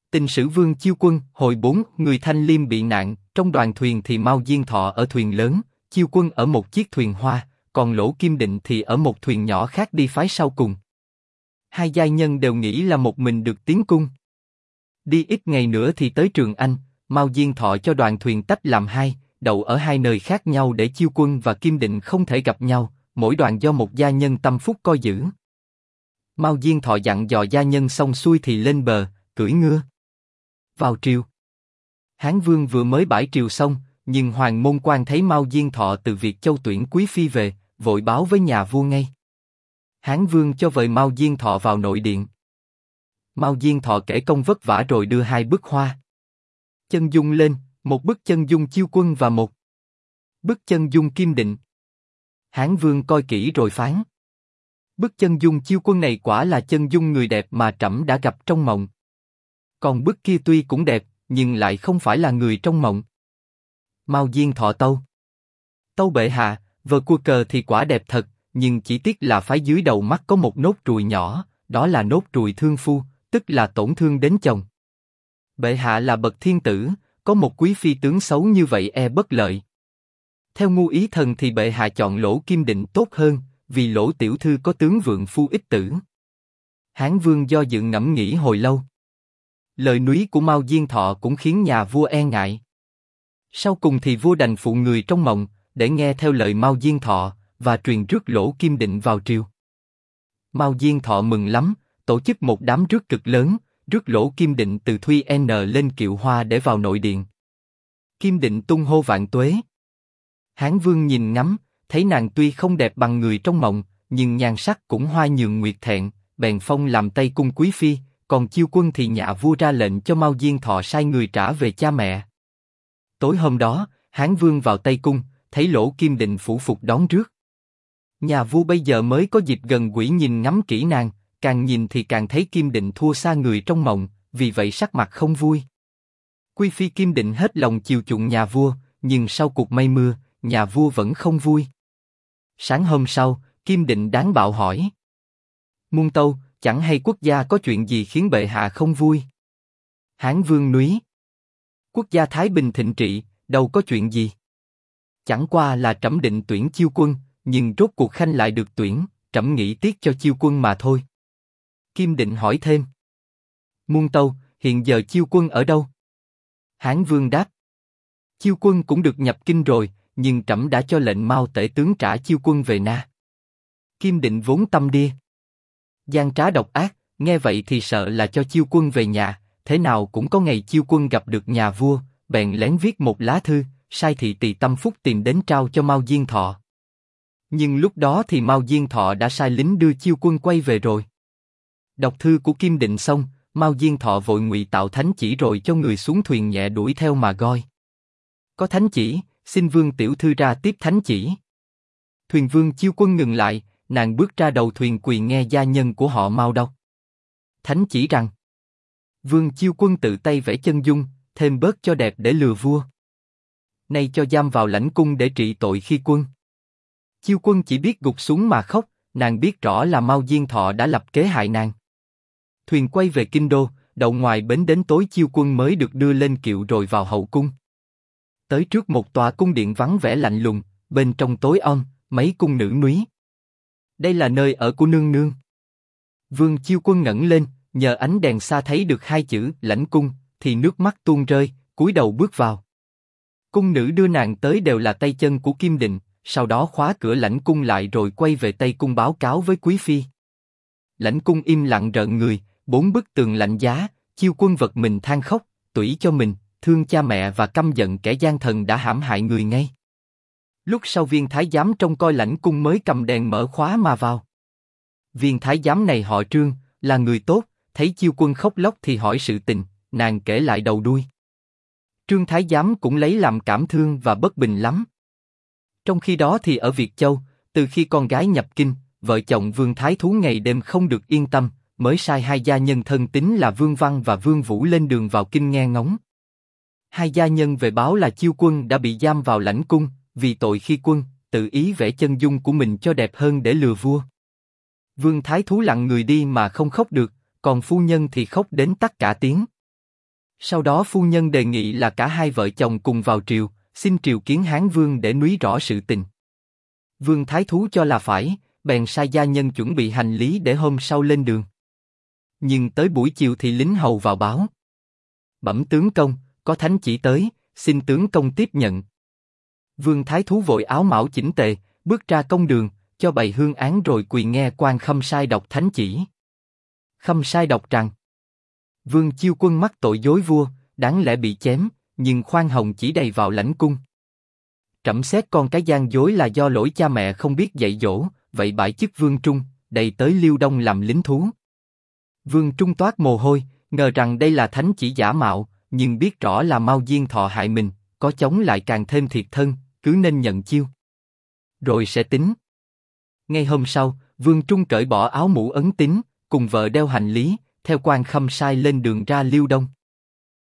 Tình sử Vương Chiêu Quân, hồi 4, người Thanh Liêm bị nạn, trong đoàn thuyền thì Mao Diên Thọ ở thuyền lớn, Chiêu Quân ở một chiếc thuyền hoa, còn Lỗ Kim Định thì ở một thuyền nhỏ khác đi phái sau cùng. Hai giai nhân đều nghĩ là một mình được tiến cung. Đi ít ngày nữa thì tới Trường Anh, Mao Diên Thọ cho đoàn thuyền tách làm hai, đậu ở hai nơi khác nhau để Chiêu Quân và Kim Định không thể gặp nhau, mỗi đoàn do một gia nhân tâm phúc coi giữ. Mao Diên Thọ dặn dò gia nhân xong xuôi thì lên bờ, cưỡi ngựa vào triều. Hán Vương vừa mới bãi triều xong, nhưng Hoàng Môn Quan thấy Mao Diên Thọ từ Việt Châu tuyển quý phi về, vội báo với nhà vua ngay. Hán Vương cho vời Mao Diên Thọ vào nội điện. Mao Diên Thọ kể công vất vả rồi đưa hai bức hoa chân dung lên, một bức chân dung Chiêu Quân và một bức chân dung Kim Định. Hán Vương coi kỹ rồi phán: bức chân dung Chiêu Quân này quả là chân dung người đẹp mà trẫm đã gặp trong mộng. Còn bức kia tuy cũng đẹp, nhưng lại không phải là người trong mộng. Mao Diên Thọ tâu bệ hạ, vợ cua cờ thì quả đẹp thật, nhưng chỉ tiếc là phái dưới đầu mắt có một nốt ruồi nhỏ, đó là nốt ruồi thương phu, tức là tổn thương đến chồng. Bệ hạ là bậc thiên tử, có một quý phi tướng xấu như vậy e bất lợi. Theo ngu ý thần thì bệ hạ chọn Lỗ Kim Định tốt hơn, vì Lỗ tiểu thư có tướng vượng phu ích tử. Hán Vương do dự ngẫm nghĩ hồi lâu. Lời núi của Mao Diên Thọ cũng khiến nhà vua e ngại. Sau cùng thì vua đành phụ người trong mộng, để nghe theo lời Mao Diên Thọ, và truyền rước Lỗ Kim Định vào triều. Mao Diên Thọ mừng lắm, tổ chức một đám rước cực lớn, rước Lỗ Kim Định từ Thuy N lên kiệu hoa để vào nội điện. Kim Định tung hô vạn tuế. Hán Vương nhìn ngắm, thấy nàng tuy không đẹp bằng người trong mộng, nhưng nhan sắc cũng hoa nhường nguyệt thẹn, bèn phong làm Tây Cung quý phi, còn Chiêu Quân thì nhà vua ra lệnh cho Mao Diên Thọ sai người trả về cha mẹ. Tối hôm đó, Hán Vương vào Tây Cung, thấy Lỗ Kim Định phủ phục đón rước. Nhà vua bây giờ mới có dịp gần gũi nhìn ngắm kỹ nàng, càng nhìn thì càng thấy Kim Định thua xa người trong mộng, vì vậy sắc mặt không vui. Quý phi Kim Định hết lòng chiều chuộng nhà vua, nhưng sau cuộc mây mưa, nhà vua vẫn không vui. Sáng hôm sau, Kim Định đáng bạo hỏi: muôn tâu, chẳng hay quốc gia có chuyện gì khiến bệ hạ không vui? Hán Vương núi: quốc gia thái bình thịnh trị, đâu có chuyện gì. Chẳng qua là trẫm định tuyển Chiêu Quân, nhưng rốt cuộc khanh lại được tuyển, trẫm nghĩ tiếc cho Chiêu Quân mà thôi. Kim Định hỏi thêm: muôn tâu, hiện giờ Chiêu Quân ở đâu? Hán Vương đáp: Chiêu Quân cũng được nhập kinh rồi, nhưng trẫm đã cho lệnh Mao tể tướng trả Chiêu Quân về Na. Kim Định vốn tâm đia, gian trá độc ác, nghe vậy thì sợ là cho Chiêu Quân về nhà, thế nào cũng có ngày Chiêu Quân gặp được nhà vua, bèn lén viết một lá thư, sai thị tỳ Tâm Phúc tìm đến trao cho Mao Diên Thọ. Nhưng lúc đó thì Mao Diên Thọ đã sai lính đưa Chiêu Quân quay về rồi. Đọc thư của Kim Định xong, Mao Diên Thọ vội ngụy tạo thánh chỉ rồi cho người xuống thuyền nhẹ đuổi theo mà gọi: có thánh chỉ, xin Vương tiểu thư ra tiếp thánh chỉ. Thuyền Vương Chiêu Quân ngừng lại, nàng bước ra đầu thuyền quỳ nghe gia nhân của họ Mao đọc thánh chỉ rằng: Vương Chiêu Quân tự tay vẽ chân dung, thêm bớt cho đẹp để lừa vua. Nay cho giam vào lãnh cung để trị tội khi quân. Chiêu Quân chỉ biết gục xuống mà khóc, nàng biết rõ là Mao Diên Thọ đã lập kế hại nàng. Thuyền quay về kinh đô, đậu ngoài bến đến tối Chiêu Quân mới được đưa lên kiệu rồi vào hậu cung. Tới trước một tòa cung điện vắng vẻ lạnh lùng, bên trong tối om, mấy cung nữ núi. Đây là nơi ở của nương nương. Vương Chiêu Quân ngẩng lên, nhờ ánh đèn xa thấy được hai chữ lãnh cung, thì nước mắt tuôn rơi, cúi đầu bước vào. Cung nữ đưa nàng tới đều là tay chân của Kim Định, sau đó khóa cửa lãnh cung lại rồi quay về Tây Cung báo cáo với quý phi. Lãnh cung im lặng rợn người, bốn bức tường lạnh giá, Chiêu Quân vật mình than khóc, tủi cho mình, thương cha mẹ và căm giận kẻ gian thần đã hãm hại người ngay. Lúc sau viên thái giám trông coi lãnh cung mới cầm đèn mở khóa mà vào. Viên thái giám này họ Trương, là người tốt, thấy Chiêu Quân khóc lóc thì hỏi sự tình, nàng kể lại đầu đuôi. Trương thái giám cũng lấy làm cảm thương và bất bình lắm. Trong khi đó thì ở Việt Châu, từ khi con gái nhập kinh, vợ chồng Vương Thái Thú ngày đêm không được yên tâm, mới sai hai gia nhân thân tín là Vương Văn và Vương Vũ lên đường vào kinh nghe ngóng. Hai gia nhân về báo là Chiêu Quân đã bị giam vào lãnh cung, vì tội khi quân, tự ý vẽ chân dung của mình cho đẹp hơn để lừa vua. Vương Thái Thú lặng người đi mà không khóc được, còn phu nhân thì khóc đến tắt cả tiếng. Sau đó phu nhân đề nghị là cả hai vợ chồng cùng vào triều, xin triều kiến Hán Vương để núi rõ sự tình. Vương Thái Thú cho là phải, bèn sai gia nhân chuẩn bị hành lý để hôm sau lên đường. Nhưng tới buổi chiều thì lính hầu vào báo. Bẩm tướng công, có thánh chỉ tới, xin tướng công tiếp nhận. Vương Thái Thú vội áo mão chỉnh tề, bước ra công đường, cho bày hương án rồi quỳ nghe quan Khâm Sai đọc thánh chỉ. Khâm Sai đọc rằng: Vương Chiêu Quân mắc tội dối vua, đáng lẽ bị chém, nhưng khoan hồng chỉ đầy vào lãnh cung. Trẫm xét con cái gian dối là do lỗi cha mẹ không biết dạy dỗ, vậy bãi chức Vương Trung, đầy tới Liêu Đông làm lính thú. Vương Trung toát mồ hôi, ngờ rằng đây là thánh chỉ giả mạo, nhưng biết rõ là Mao Diên Thọ hại mình, có chống lại càng thêm thiệt thân, cứ nên nhận chiêu. Rồi sẽ tính. Ngay hôm sau, Vương Trung cởi bỏ áo mũ ấn tín, cùng vợ đeo hành lý, theo quan Khâm Sai lên đường ra Liêu Đông.